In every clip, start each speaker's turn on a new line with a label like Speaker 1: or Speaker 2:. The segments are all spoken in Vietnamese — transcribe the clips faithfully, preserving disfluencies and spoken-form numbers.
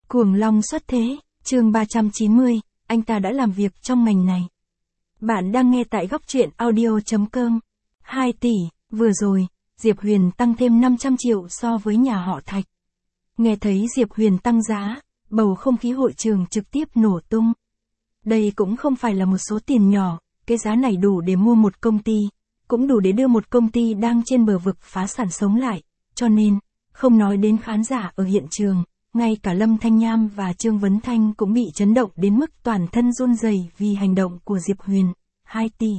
Speaker 1: Cuồng long xuất thế, chương ba trăm chín mươi, anh ta đã làm việc trong ngành này. Bạn đang nghe tại góc truyện audio chấm com. hai tỷ, vừa rồi, Diệp Huyền tăng thêm năm trăm triệu so với nhà họ Thạch. Nghe thấy Diệp Huyền tăng giá, bầu không khí hội trường trực tiếp nổ tung. Đây cũng không phải là một số tiền nhỏ, cái giá này đủ để mua một công ty, cũng đủ để đưa một công ty đang trên bờ vực phá sản sống lại, cho nên, không nói đến khán giả ở hiện trường, ngay cả Lâm Thanh Nham và Trương Vấn Thanh cũng bị chấn động đến mức toàn thân run rẩy vì hành động của Diệp Huyền, hai tỷ.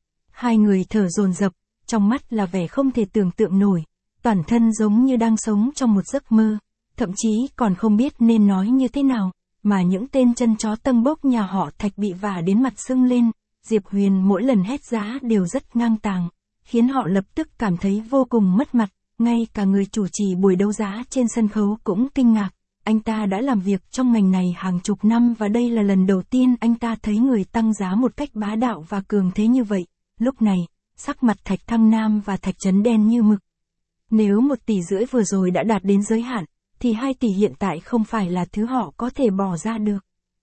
Speaker 1: Hai người thở dồn dập, trong mắt là vẻ không thể tưởng tượng nổi, toàn thân giống như đang sống trong một giấc mơ, thậm chí còn không biết nên nói như thế nào, mà những tên chân chó tâng bốc nhà họ Thạch bị vả đến mặt sưng lên, Diệp Huyền mỗi lần hét giá đều rất ngang tàng, khiến họ lập tức cảm thấy vô cùng mất mặt, ngay cả người chủ trì buổi đấu giá trên sân khấu cũng kinh ngạc. Anh ta đã làm việc trong ngành này hàng chục năm và đây là lần đầu tiên anh ta thấy người tăng giá một cách bá đạo và cường thế như vậy. Lúc này, sắc mặt Thạch Thăng Nam và Thạch Chấn đen như mực. Nếu một tỷ rưỡi vừa rồi đã đạt đến giới hạn, thì hai tỷ hiện tại không phải là thứ họ có thể bỏ ra được.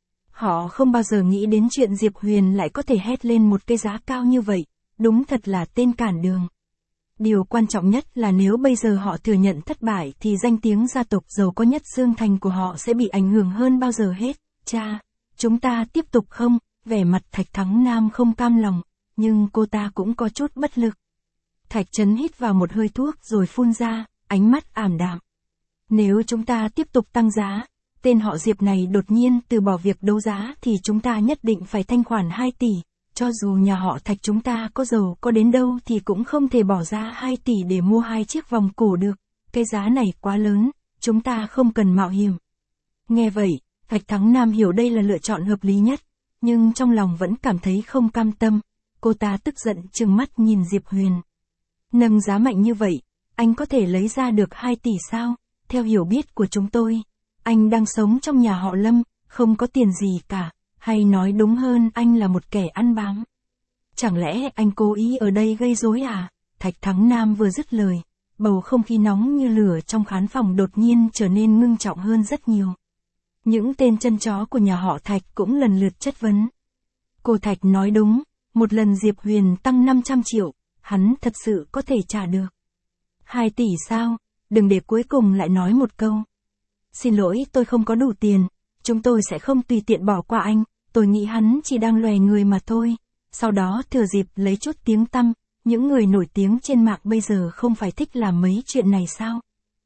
Speaker 1: Họ không bao giờ nghĩ đến chuyện Diệp Huyền lại có thể hét lên một cái giá cao như vậy, đúng thật là tên cản đường. Điều quan trọng nhất là nếu bây giờ họ thừa nhận thất bại thì danh tiếng gia tộc giàu có nhất Dương Thành của họ sẽ bị ảnh hưởng hơn bao giờ hết. Cha, chúng ta tiếp tục không? Vẻ mặt Thạch Thắng Nam không cam lòng, nhưng cô ta cũng có chút bất lực. Thạch Chấn hít vào một hơi thuốc rồi phun ra, ánh mắt ảm đạm. Nếu chúng ta tiếp tục tăng giá, tên họ Diệp này đột nhiên từ bỏ việc đấu giá thì chúng ta nhất định phải thanh khoản hai tỷ. Cho dù nhà họ Thạch chúng ta có giàu có đến đâu thì cũng không thể bỏ ra hai tỷ để mua hai chiếc vòng cổ được. Cái giá này quá lớn, chúng ta không cần mạo hiểm. Nghe vậy, Thạch Thắng Nam hiểu đây là lựa chọn hợp lý nhất, nhưng trong lòng vẫn cảm thấy không cam tâm. Cô ta tức giận trừng mắt nhìn Diệp Huyền. Nâng giá mạnh như vậy, anh có thể lấy ra được hai tỷ sao? Theo hiểu biết của chúng tôi, anh đang sống trong nhà họ Lâm, không có tiền gì cả. Hay nói đúng hơn anh là một kẻ ăn bám. Chẳng lẽ anh cố ý ở đây gây rối à? Thạch Thắng Nam vừa dứt lời, bầu không khí nóng như lửa trong khán phòng đột nhiên trở nên ngưng trọng hơn rất nhiều. Những tên chân chó của nhà họ Thạch cũng lần lượt chất vấn. Cô Thạch nói đúng, một lần Diệp Huyền tăng năm trăm triệu, hắn thật sự có thể trả được. hai tỷ sao? Đừng để cuối cùng lại nói một câu. Xin lỗi, tôi không có đủ tiền, chúng tôi sẽ không tùy tiện bỏ qua anh. Tôi nghĩ hắn chỉ đang lòe người mà thôi. Sau đó thừa dịp lấy chút tiếng tăm, những người nổi tiếng trên mạng bây giờ không phải thích làm mấy chuyện này sao?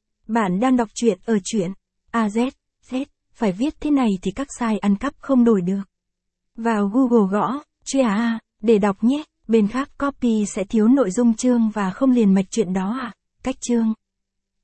Speaker 1: Bạn đang đọc truyện ở truyện a zét, Z, phải viết thế này thì các site ăn cắp không đổi được. Vào Google gõ, truyện A, để đọc nhé, bên khác copy sẽ thiếu nội dung chương và không liền mạch chuyện đó à? Cách chương.